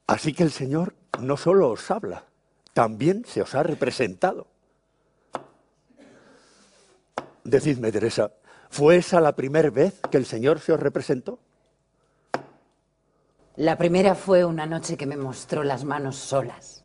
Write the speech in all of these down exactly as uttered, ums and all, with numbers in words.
Así que el Señor no solo os habla, también se os ha representado. Decidme, Teresa, ¿fue esa la primera vez que el Señor se os representó? La primera fue una noche que me mostró las manos solas.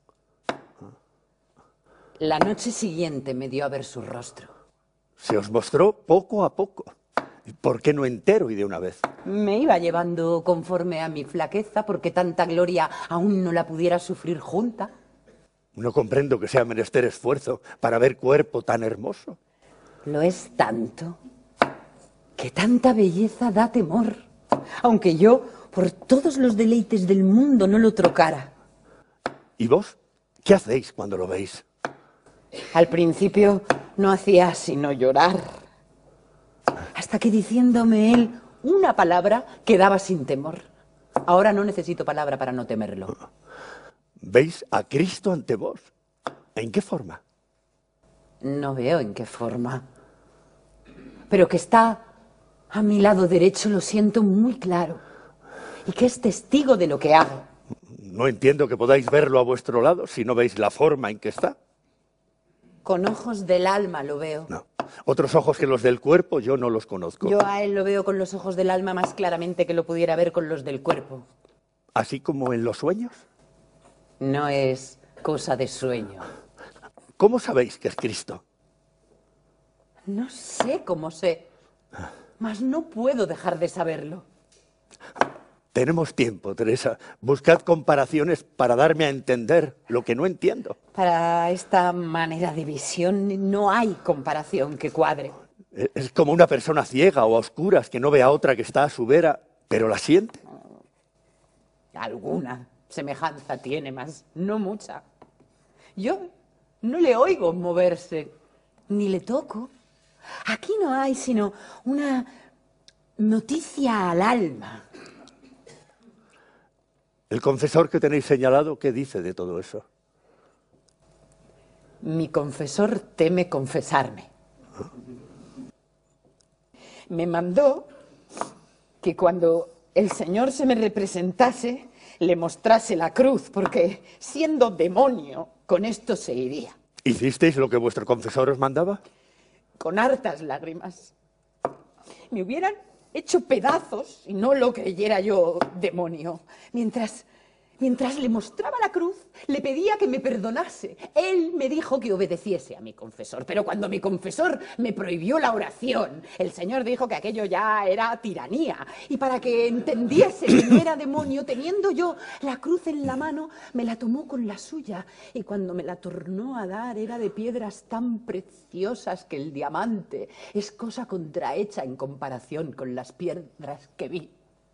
La noche siguiente me dio a ver su rostro. Se os mostró poco a poco. ¿Por qué no entero y de una vez? Me iba llevando conforme a mi flaqueza, porque tanta gloria aún no la pudiera sufrir junta. No comprendo que sea menester esfuerzo para ver cuerpo tan hermoso. Lo es tanto, que tanta belleza da temor, aunque yo, por todos los deleites del mundo, no lo trocara. ¿Y vos? ¿Qué hacéis cuando lo veis? Al principio no hacía sino llorar, hasta que diciéndome él una palabra quedaba sin temor. Ahora no necesito palabra para no temerlo. ¿Veis a Cristo ante vos? ¿En qué forma? No veo en qué forma. Pero que está a mi lado derecho lo siento muy claro. Y que es testigo de lo que hago. No entiendo que podáis verlo a vuestro lado si no veis la forma en que está. Con ojos del alma lo veo. No. Otros ojos que los del cuerpo yo no los conozco. Yo a él lo veo con los ojos del alma más claramente que lo pudiera ver con los del cuerpo. ¿Así como en los sueños? No es cosa de sueño. ¿Cómo sabéis que es Cristo? No sé cómo sé, mas no puedo dejar de saberlo. Tenemos tiempo, Teresa. Buscad comparaciones para darme a entender lo que no entiendo. Para esta manera de visión no hay comparación que cuadre. Es como una persona ciega o a oscuras que no ve a otra que está a su vera, pero la siente. Alguna semejanza tiene, mas no mucha. Yo no le oigo moverse, ni le toco. Aquí no hay sino una noticia al alma. El confesor que tenéis señalado, ¿qué dice de todo eso? Mi confesor teme confesarme. Me mandó que cuando el Señor se me representase, le mostrase la cruz, porque siendo demonio, con esto se iría. ¿Hicisteis lo que vuestro confesor os mandaba? Con hartas lágrimas. Me hubieran hecho pedazos y no lo creyera yo demonio. Mientras, mientras le mostraba la cruz, le pedía que me perdonase. Él me dijo que obedeciese a mi confesor, pero cuando mi confesor me prohibió la oración, el Señor dijo que aquello ya era tiranía. Y para que entendiese que no era demonio, teniendo yo la cruz en la mano, me la tomó con la suya. Y cuando me la tornó a dar, era de piedras tan preciosas que el diamante es cosa contrahecha en comparación con las piedras que vi.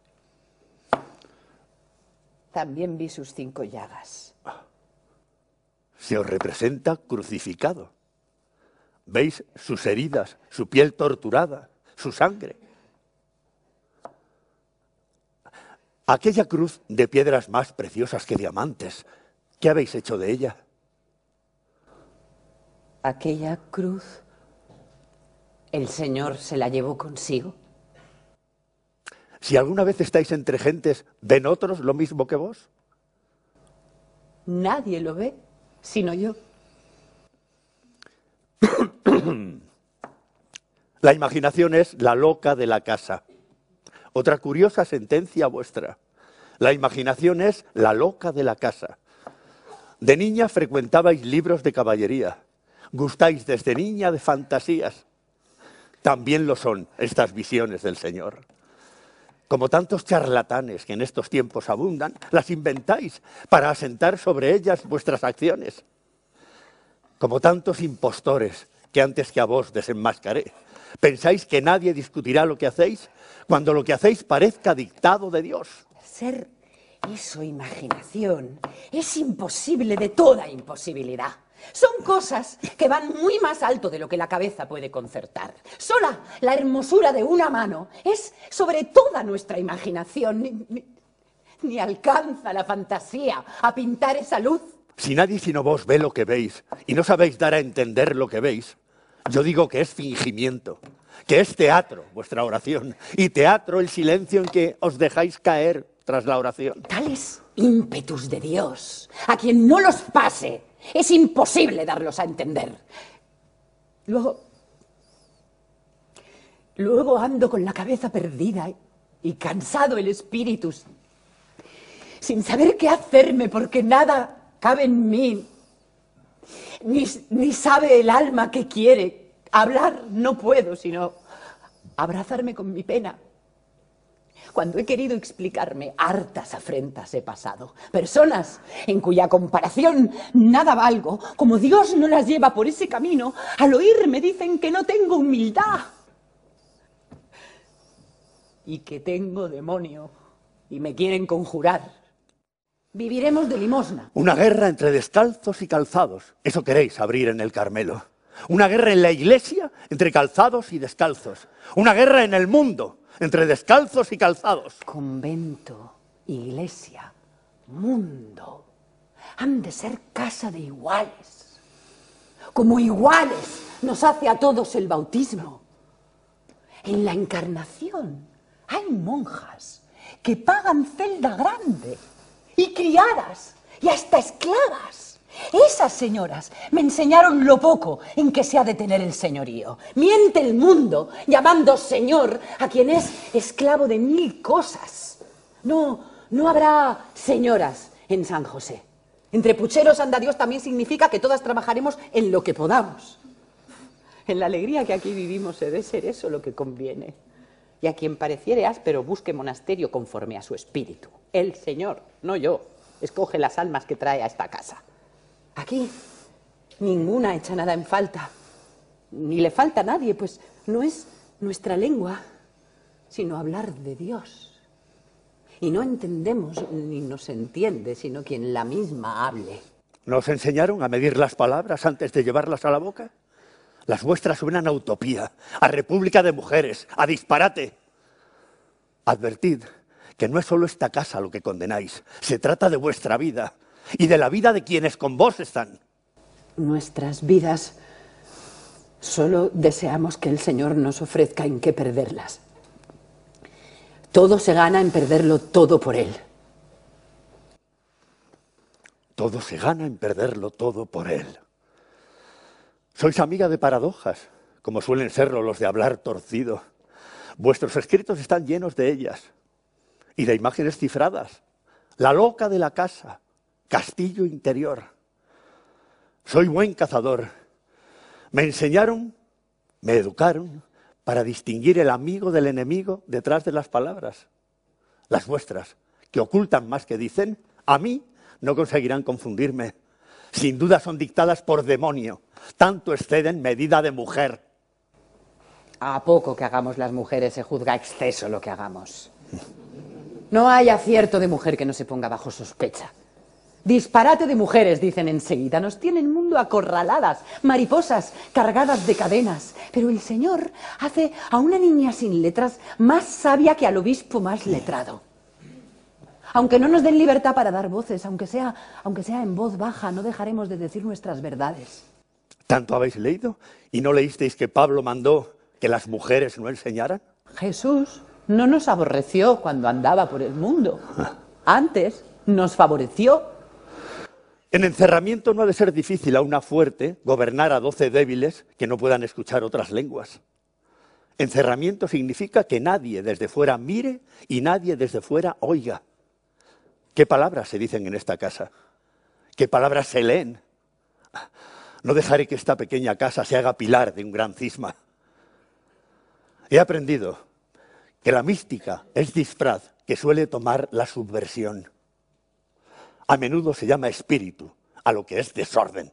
También vi sus cinco llagas. Se os representa crucificado. Veis sus heridas, su piel torturada, su sangre. Aquella cruz de piedras más preciosas que diamantes, ¿qué habéis hecho de ella? Aquella cruz, el Señor se la llevó consigo. Si alguna vez estáis entre gentes, ¿ven otros lo mismo que vos? Nadie lo ve, sino yo. La imaginación es la loca de la casa. Otra curiosa sentencia vuestra. La imaginación es la loca de la casa. De niña frecuentabais libros de caballería. Gustáis desde niña de fantasías. También lo son estas visiones del Señor. Como tantos charlatanes que en estos tiempos abundan, las inventáis para asentar sobre ellas vuestras acciones. Como tantos impostores que antes que a vos desenmascaré, pensáis que nadie discutirá lo que hacéis cuando lo que hacéis parezca dictado de Dios. Ser eso imaginación es imposible de toda imposibilidad. Son cosas que van muy más alto de lo que la cabeza puede concertar. Sola la hermosura de una mano es sobre toda nuestra imaginación. Ni, ni, ni alcanza la fantasía a pintar esa luz. Si nadie sino vos ve lo que veis y no sabéis dar a entender lo que veis, yo digo que es fingimiento, que es teatro vuestra oración y teatro el silencio en que os dejáis caer tras la oración. Tales ímpetus de Dios, a quien no los pase, es imposible darlos a entender. Luego, luego ando con la cabeza perdida y, y cansado el espíritu, sin saber qué hacerme, porque nada cabe en mí, ni, ni sabe el alma qué quiere. Hablar no puedo, sino abrazarme con mi pena. Cuando he querido explicarme, hartas afrentas he pasado. Personas en cuya comparación nada valgo, como Dios no las lleva por ese camino, al oírme dicen que no tengo humildad y que tengo demonio y me quieren conjurar. Viviremos de limosna. Una guerra entre descalzos y calzados. Eso queréis abrir en el Carmelo. Una guerra en la iglesia entre calzados y descalzos. Una guerra en el mundo entre descalzos y calzados. Convento, iglesia, mundo, han de ser casa de iguales. Como iguales nos hace a todos el bautismo. En la encarnación hay monjas que pagan celda grande, y criadas, y hasta esclavas. Esas señoras me enseñaron lo poco en que se ha de tener el señorío. Miente el mundo llamando señor a quien es esclavo de mil cosas. No, no habrá señoras en San José. Entre pucheros anda Dios también significa que todas trabajaremos en lo que podamos. En la alegría que aquí vivimos se debe ser eso lo que conviene. Y a quien pareciere áspero busque monasterio conforme a su espíritu. El Señor, no yo, escoge las almas que trae a esta casa. Aquí ninguna echa nada en falta, ni le falta a nadie, pues no es nuestra lengua, sino hablar de Dios. Y no entendemos ni nos entiende, sino quien la misma hable. ¿Nos enseñaron a medir las palabras antes de llevarlas a la boca? Las vuestras suenan a utopía, a república de mujeres, a disparate. Advertid que no es solo esta casa lo que condenáis, se trata de vuestra vida y de la vida de quienes con vos están. Nuestras vidas, solo deseamos que el Señor nos ofrezca en qué perderlas. Todo se gana en perderlo todo por Él. Todo se gana en perderlo todo por Él. Sois amiga de paradojas, como suelen serlo los de hablar torcido. Vuestros escritos están llenos de ellas y de imágenes cifradas. La loca de la casa, castillo interior. Soy buen cazador. Me enseñaron, me educaron para distinguir el amigo del enemigo detrás de las palabras. Las vuestras, que ocultan más que dicen, a mí no conseguirán confundirme. Sin duda son dictadas por demonio. Tanto exceden medida de mujer. A poco que hagamos las mujeres se juzga exceso lo que hagamos. No hay acierto de mujer que no se ponga bajo sospecha. Disparate de mujeres, dicen enseguida. Nos tiene el mundo acorraladas, mariposas cargadas de cadenas. Pero el Señor hace a una niña sin letras más sabia que al obispo más letrado. Aunque no nos den libertad para dar voces, aunque sea, aunque sea en voz baja, no dejaremos de decir nuestras verdades. ¿Tanto habéis leído? ¿Y no leísteis que Pablo mandó que las mujeres no enseñaran? Jesús no nos aborreció cuando andaba por el mundo. Antes nos favoreció. En encerramiento no ha de ser difícil a una fuerte gobernar a doce débiles que no puedan escuchar otras lenguas. Encerramiento significa que nadie desde fuera mire y nadie desde fuera oiga. ¿Qué palabras se dicen en esta casa? ¿Qué palabras se leen? No dejaré que esta pequeña casa se haga pilar de un gran cisma. He aprendido que la mística es disfraz que suele tomar la subversión. A menudo se llama espíritu a lo que es desorden.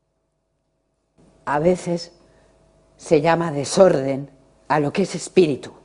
A veces se llama desorden a lo que es espíritu.